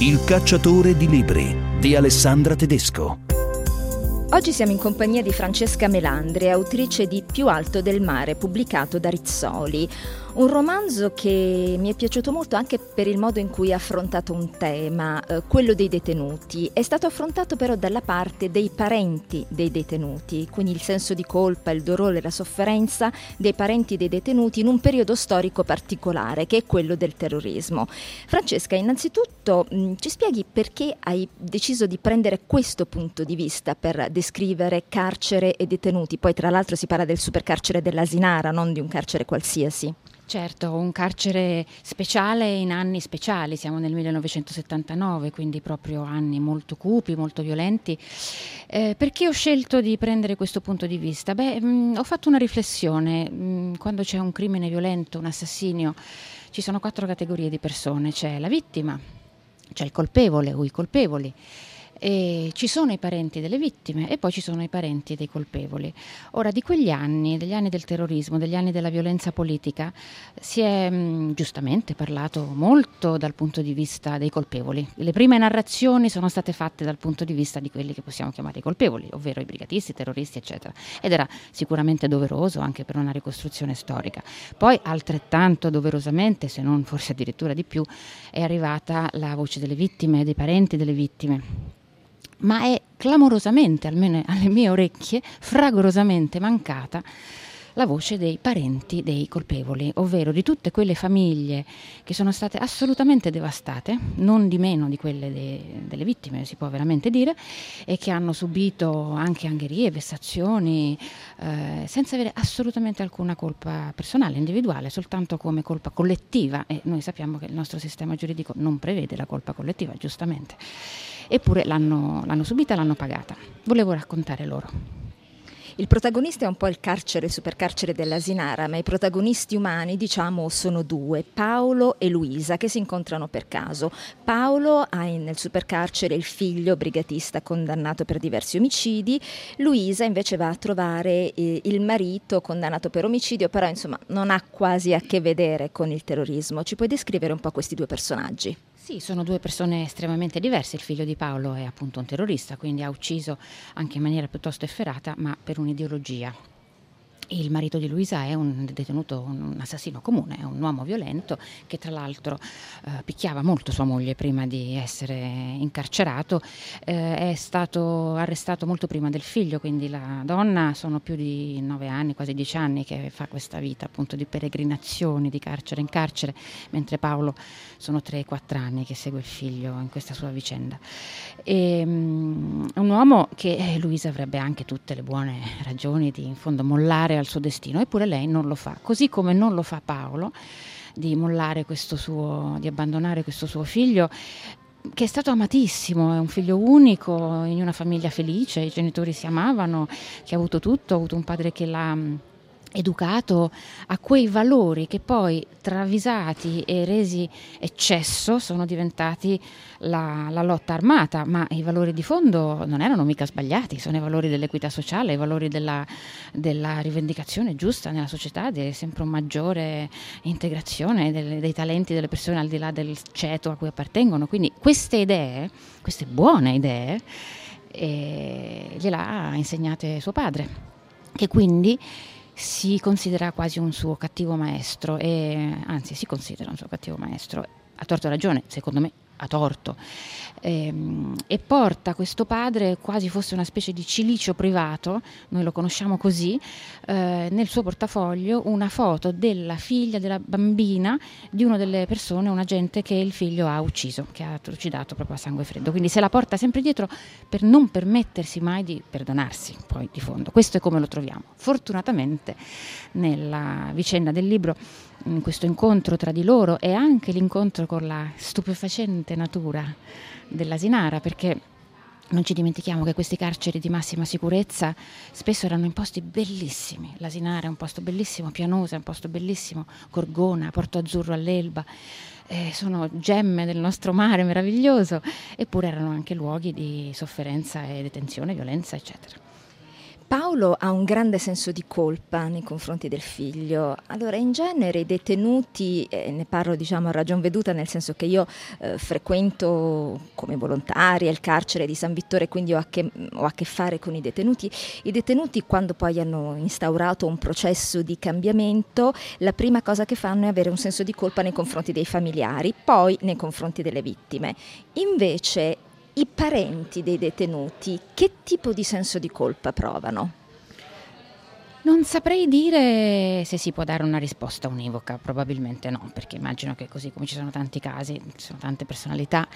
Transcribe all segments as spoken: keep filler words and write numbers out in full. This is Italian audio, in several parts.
Il cacciatore di libri di Alessandra Tedesco. Oggi siamo in compagnia di Francesca Melandri, autrice di Più alto del mare, pubblicato da Rizzoli. Un romanzo che mi è piaciuto molto anche per il modo in cui ha affrontato un tema, eh, quello dei detenuti. È stato affrontato però dalla parte dei parenti dei detenuti, quindi il senso di colpa, il dolore, la sofferenza dei parenti dei detenuti in un periodo storico particolare, che è quello del terrorismo. Francesca, innanzitutto mh, ci spieghi perché hai deciso di prendere questo punto di vista per descrivere carcere e detenuti? Poi tra l'altro si parla del supercarcere dell'Asinara, non di un carcere qualsiasi. Certo, un carcere speciale in anni speciali, siamo nel millenovecentosettantanove, quindi proprio anni molto cupi, molto violenti. Eh, perché ho scelto di prendere questo punto di vista? Beh, mh, ho fatto una riflessione. Mh, quando c'è un crimine violento, un assassinio, ci sono quattro categorie di persone: c'è la vittima, c'è il colpevole o i colpevoli, e ci sono i parenti delle vittime e poi ci sono i parenti dei colpevoli. Ora, di quegli anni, degli anni del terrorismo, degli anni della violenza politica, si è mh, giustamente parlato molto dal punto di vista dei colpevoli. Le prime narrazioni sono state fatte dal punto di vista di quelli che possiamo chiamare i colpevoli, ovvero i brigatisti, i terroristi, eccetera. Ed era sicuramente doveroso anche per una ricostruzione storica. Poi altrettanto doverosamente, se non forse addirittura di più, è arrivata la voce delle vittime, dei parenti delle vittime. Ma è clamorosamente, almeno alle mie orecchie, fragorosamente mancata la voce dei parenti dei colpevoli, ovvero di tutte quelle famiglie che sono state assolutamente devastate, non di meno di quelle de, delle vittime, si può veramente dire, e che hanno subito anche angherie, vessazioni, eh, senza avere assolutamente alcuna colpa personale, individuale, soltanto come colpa collettiva, e noi sappiamo che il nostro sistema giuridico non prevede la colpa collettiva, giustamente. Eppure l'hanno, l'hanno subita e l'hanno pagata. Volevo raccontare loro. Il protagonista è un po' il carcere, il supercarcere dell'Asinara, ma i protagonisti umani, diciamo, sono due, Paolo e Luisa, che si incontrano per caso. Paolo ha in, nel supercarcere il figlio brigatista condannato per diversi omicidi, Luisa invece va a trovare eh, il marito condannato per omicidio, però insomma non ha quasi a che vedere con il terrorismo. Ci puoi descrivere un po' questi due personaggi? Sì, sono due persone estremamente diverse. Il figlio di Paolo è appunto un terrorista, quindi ha ucciso anche in maniera piuttosto efferata, ma per un'ideologia. Il marito di Luisa è un detenuto, un assassino comune, è un uomo violento che tra l'altro eh, picchiava molto sua moglie prima di essere incarcerato, eh, è stato arrestato molto prima del figlio, quindi la donna sono più di nove anni, quasi dieci anni che fa questa vita appunto di peregrinazioni di carcere in carcere, mentre Paolo sono tre quattro anni che segue il figlio in questa sua vicenda. E, um, un uomo che eh, Luisa avrebbe anche tutte le buone ragioni di in fondo mollare al suo destino, eppure lei non lo fa, così come non lo fa Paolo di mollare questo suo, di abbandonare questo suo figlio che è stato amatissimo, è un figlio unico in una famiglia felice, i genitori si amavano, che ha avuto tutto, ha avuto un padre che l'ha educato a quei valori che poi travisati e resi eccesso sono diventati la, la lotta armata, ma i valori di fondo non erano mica sbagliati, sono i valori dell'equità sociale, i valori della, della rivendicazione giusta nella società, di sempre un maggiore integrazione dei, dei talenti delle persone al di là del ceto a cui appartengono. Quindi queste idee, queste buone idee, eh, gliel'ha insegnate suo padre, che quindi si considera quasi un suo cattivo maestro, e anzi si considera un suo cattivo maestro, a torto ragione, secondo me a torto, e, e porta questo padre quasi fosse una specie di cilicio privato, noi lo conosciamo così, eh, nel suo portafoglio una foto della figlia, della bambina di una delle persone, un agente che il figlio ha ucciso, che ha trucidato proprio a sangue freddo, quindi se la porta sempre dietro per non permettersi mai di perdonarsi poi di fondo. Questo è come lo troviamo. Fortunatamente nella vicenda del libro, in questo incontro tra di loro e anche l'incontro con la stupefacente natura dell'Asinara, perché non ci dimentichiamo che questi carceri di massima sicurezza spesso erano in posti bellissimi. L'Asinara è un posto bellissimo, Pianosa è un posto bellissimo, Gorgona, Porto Azzurro all'Elba, eh, sono gemme del nostro mare meraviglioso, eppure erano anche luoghi di sofferenza e detenzione, violenza, eccetera. Paolo ha un grande senso di colpa nei confronti del figlio. Allora, in genere i detenuti, eh, ne parlo diciamo a ragion veduta, nel senso che io eh, frequento come volontaria il carcere di San Vittore, quindi ho a, che, ho a che fare con i detenuti. I detenuti, quando poi hanno instaurato un processo di cambiamento, la prima cosa che fanno è avere un senso di colpa nei confronti dei familiari, poi nei confronti delle vittime. Invece i parenti dei detenuti che tipo di senso di colpa provano? Non saprei dire se si può dare una risposta univoca, probabilmente no, perché immagino che così come ci sono tanti casi, ci sono tante personalità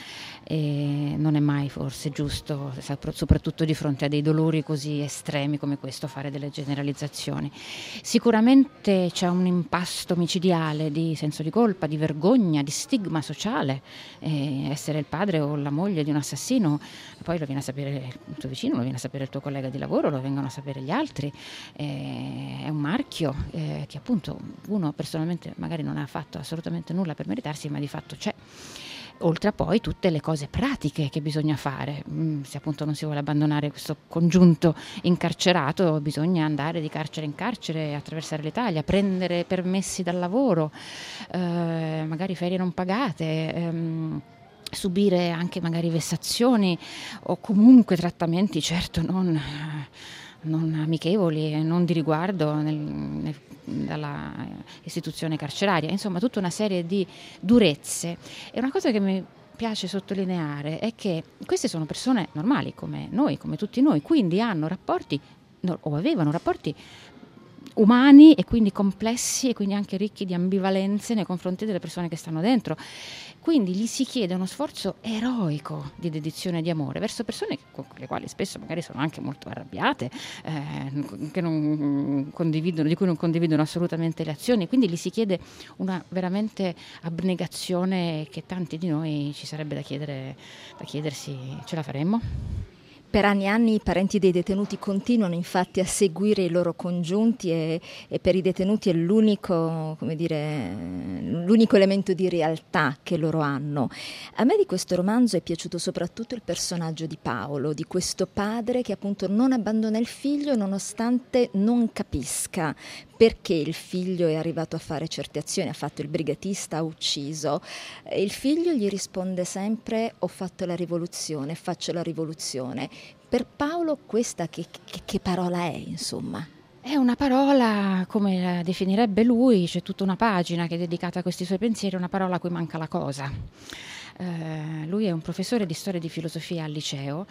e non è mai forse giusto, soprattutto di fronte a dei dolori così estremi come questo, fare delle generalizzazioni. Sicuramente c'è un impasto micidiale di senso di colpa, di vergogna, di stigma sociale. E essere il padre o la moglie di un assassino, poi lo viene a sapere il tuo vicino, lo viene a sapere il tuo collega di lavoro, lo vengono a sapere gli altri. E è un marchio eh, che appunto uno personalmente magari non ha fatto assolutamente nulla per meritarsi, ma di fatto c'è. Oltre a poi tutte le cose pratiche che bisogna fare, mm, se appunto non si vuole abbandonare questo congiunto incarcerato, bisogna andare di carcere in carcere, attraversare l'Italia, prendere permessi dal lavoro, eh, magari ferie non pagate, ehm, subire anche magari vessazioni o comunque trattamenti, certo non... non amichevoli e non di riguardo nel, nel, dalla istituzione carceraria, insomma tutta una serie di durezze. E una cosa che mi piace sottolineare è che queste sono persone normali come noi, come tutti noi, quindi hanno rapporti no, o avevano rapporti umani e quindi complessi e quindi anche ricchi di ambivalenze nei confronti delle persone che stanno dentro. Quindi gli si chiede uno sforzo eroico di dedizione e di amore verso persone con le quali spesso magari sono anche molto arrabbiate, eh, che non condividono, di cui non condividono assolutamente le azioni, quindi gli si chiede una veramente abnegazione che tanti di noi ci sarebbe da chiedere, da chiedersi: ce la faremmo? Per anni e anni i parenti dei detenuti continuano infatti a seguire i loro congiunti e, e per i detenuti è l'unico, come dire, l'unico elemento di realtà che loro hanno. A me di questo romanzo è piaciuto soprattutto il personaggio di Paolo, di questo padre che appunto non abbandona il figlio nonostante non capisca perché il figlio è arrivato a fare certe azioni, ha fatto il brigatista, ha ucciso. E il figlio gli risponde sempre: ho fatto la rivoluzione, faccio la rivoluzione. Per Paolo questa che, che, che parola è, insomma? È una parola, come la definirebbe lui, c'è tutta una pagina che è dedicata a questi suoi pensieri, una parola a cui manca la cosa. Uh, lui è un professore di storia e di filosofia al liceo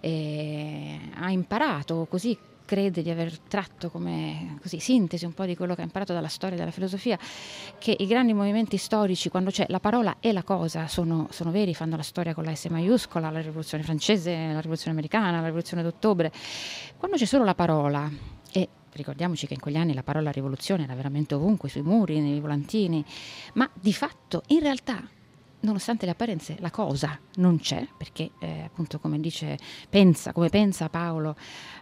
e ha imparato così, crede di aver tratto come così, sintesi un po' di quello che ha imparato dalla storia e dalla filosofia, che i grandi movimenti storici, quando c'è la parola e la cosa, sono, sono veri, fanno la storia con la S maiuscola, la rivoluzione francese, la rivoluzione americana, la rivoluzione d'ottobre. Quando c'è solo la parola, e ricordiamoci che in quegli anni la parola rivoluzione era veramente ovunque, sui muri, nei volantini, ma di fatto, in realtà, nonostante le apparenze, la cosa non c'è, perché eh, appunto come dice, pensa, come pensa Paolo,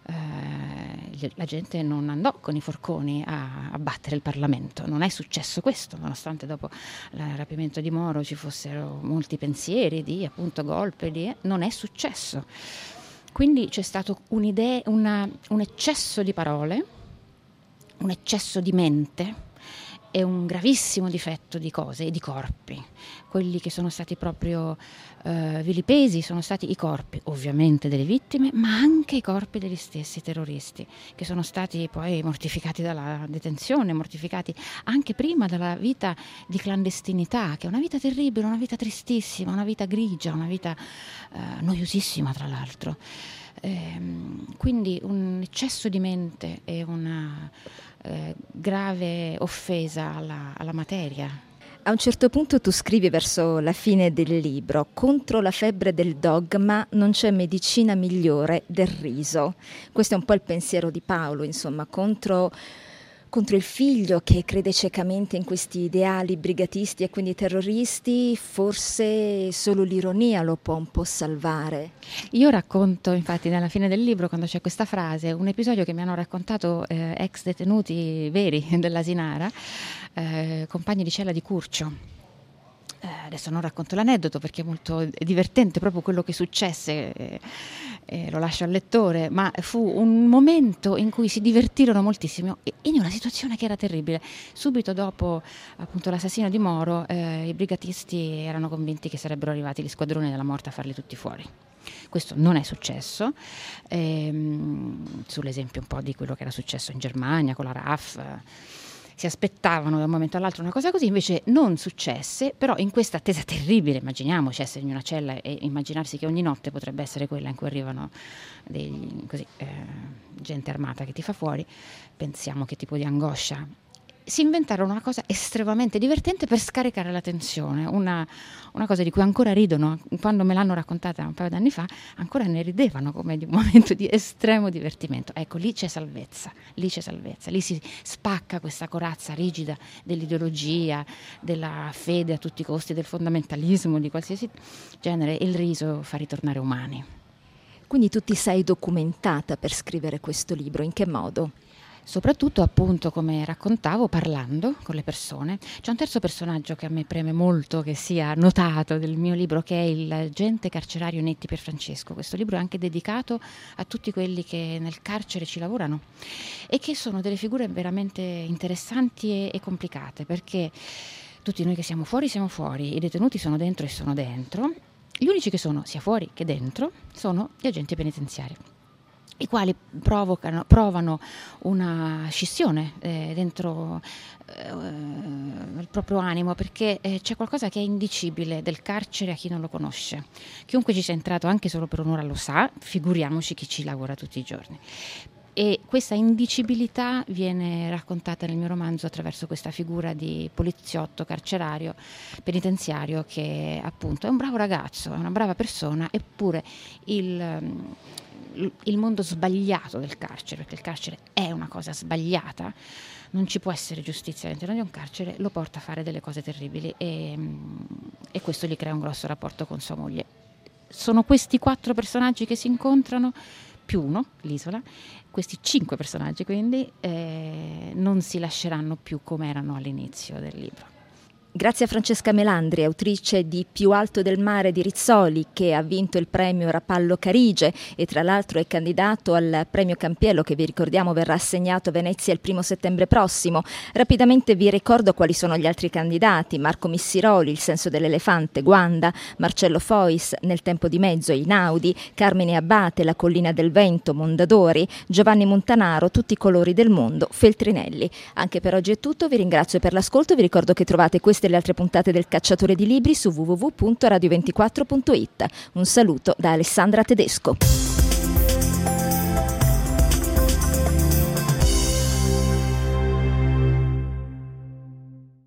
eh, la gente non andò con i forconi a, a battere il Parlamento. Non è successo questo, nonostante dopo il rapimento di Moro ci fossero molti pensieri di appunto golpe, di, non è successo. Quindi c'è stato un'idea, una, un eccesso di parole, un eccesso di mente, è un gravissimo difetto di cose e di corpi. Quelli che sono stati proprio eh, vilipesi sono stati i corpi, ovviamente, delle vittime, ma anche i corpi degli stessi terroristi, che sono stati poi mortificati dalla detenzione, mortificati anche prima dalla vita di clandestinità, che è una vita terribile, una vita tristissima, una vita grigia, una vita eh, noiosissima, tra l'altro. Ehm, quindi un eccesso di mente e una eh, grave offesa alla, alla materia. A un certo punto tu scrivi verso la fine del libro: contro la febbre del dogma non c'è medicina migliore del riso. Questo è un po' il pensiero di Paolo, insomma, contro contro il figlio che crede ciecamente in questi ideali brigatisti e quindi terroristi. Forse solo l'ironia lo può un po' salvare. Io racconto infatti nella fine del libro, quando c'è questa frase, un episodio che mi hanno raccontato eh, ex detenuti veri dell'Asinara, eh, compagni di cella di Curcio. Eh, adesso non racconto l'aneddoto perché è molto divertente proprio quello che successe, eh, eh, lo lascio al lettore, ma fu un momento in cui si divertirono moltissimo in una situazione che era terribile. Subito dopo appunto l'assassinio di Moro, eh, i brigatisti erano convinti che sarebbero arrivati gli squadroni della morte a farli tutti fuori. Questo non è successo, ehm, sull'esempio un po' di quello che era successo in Germania con la R A F. Si aspettavano da un momento all'altro una cosa così, invece non successe, però in questa attesa terribile, immaginiamoci essere in una cella e immaginarsi che ogni notte potrebbe essere quella in cui arrivano dei, così, eh, gente armata che ti fa fuori, pensiamo che tipo di angoscia. Si inventarono una cosa estremamente divertente per scaricare la tensione, una, una cosa di cui ancora ridono. Quando me l'hanno raccontata un paio d'anni fa, ancora ne ridevano come di un momento di estremo divertimento. Ecco, lì c'è salvezza, lì c'è salvezza, lì si spacca questa corazza rigida dell'ideologia, della fede a tutti i costi, del fondamentalismo di qualsiasi genere, e il riso fa ritornare umani. Quindi tu ti sei documentata per scrivere questo libro, in che modo? Soprattutto appunto, come raccontavo, parlando con le persone. C'è un terzo personaggio che a me preme molto che sia notato del mio libro, che è il agente carcerario Netti Pierfrancesco. Questo libro è anche dedicato a tutti quelli che nel carcere ci lavorano e che sono delle figure veramente interessanti e, e complicate, perché tutti noi che siamo fuori siamo fuori, i detenuti sono dentro e sono dentro. Gli unici che sono sia fuori che dentro sono gli agenti penitenziari, i quali provocano, provano una scissione eh, dentro eh, il proprio animo, perché eh, c'è qualcosa che è indicibile del carcere a chi non lo conosce. Chiunque ci sia entrato anche solo per un'ora lo sa, figuriamoci chi ci lavora tutti i giorni. E questa indicibilità viene raccontata nel mio romanzo attraverso questa figura di poliziotto carcerario penitenziario che appunto è un bravo ragazzo, è una brava persona, eppure il... il mondo sbagliato del carcere, perché il carcere è una cosa sbagliata, non ci può essere giustizia all'interno di un carcere, lo porta a fare delle cose terribili e, e questo gli crea un grosso rapporto con sua moglie. Sono questi quattro personaggi che si incontrano, più uno, l'isola, questi cinque personaggi quindi eh, non si lasceranno più come erano all'inizio del libro. Grazie a Francesca Melandri, autrice di Più alto del mare di Rizzoli, che ha vinto il premio Rapallo Carige e tra l'altro è candidato al premio Campiello, che vi ricordiamo verrà assegnato a Venezia il primo settembre prossimo. Rapidamente vi ricordo quali sono gli altri candidati: Marco Missiroli, Il senso dell'elefante, Guanda, Marcello Fois, Nel tempo di mezzo, Inaudi, Carmine Abbate, La collina del vento, Mondadori, Giovanni Montanaro, Tutti i colori del mondo, Feltrinelli. Anche per oggi è tutto, vi ringrazio per l'ascolto, vi ricordo che trovate queste e le altre puntate del Cacciatore di Libri su w w w punto radio ventiquattro punto it. Un saluto da Alessandra Tedesco.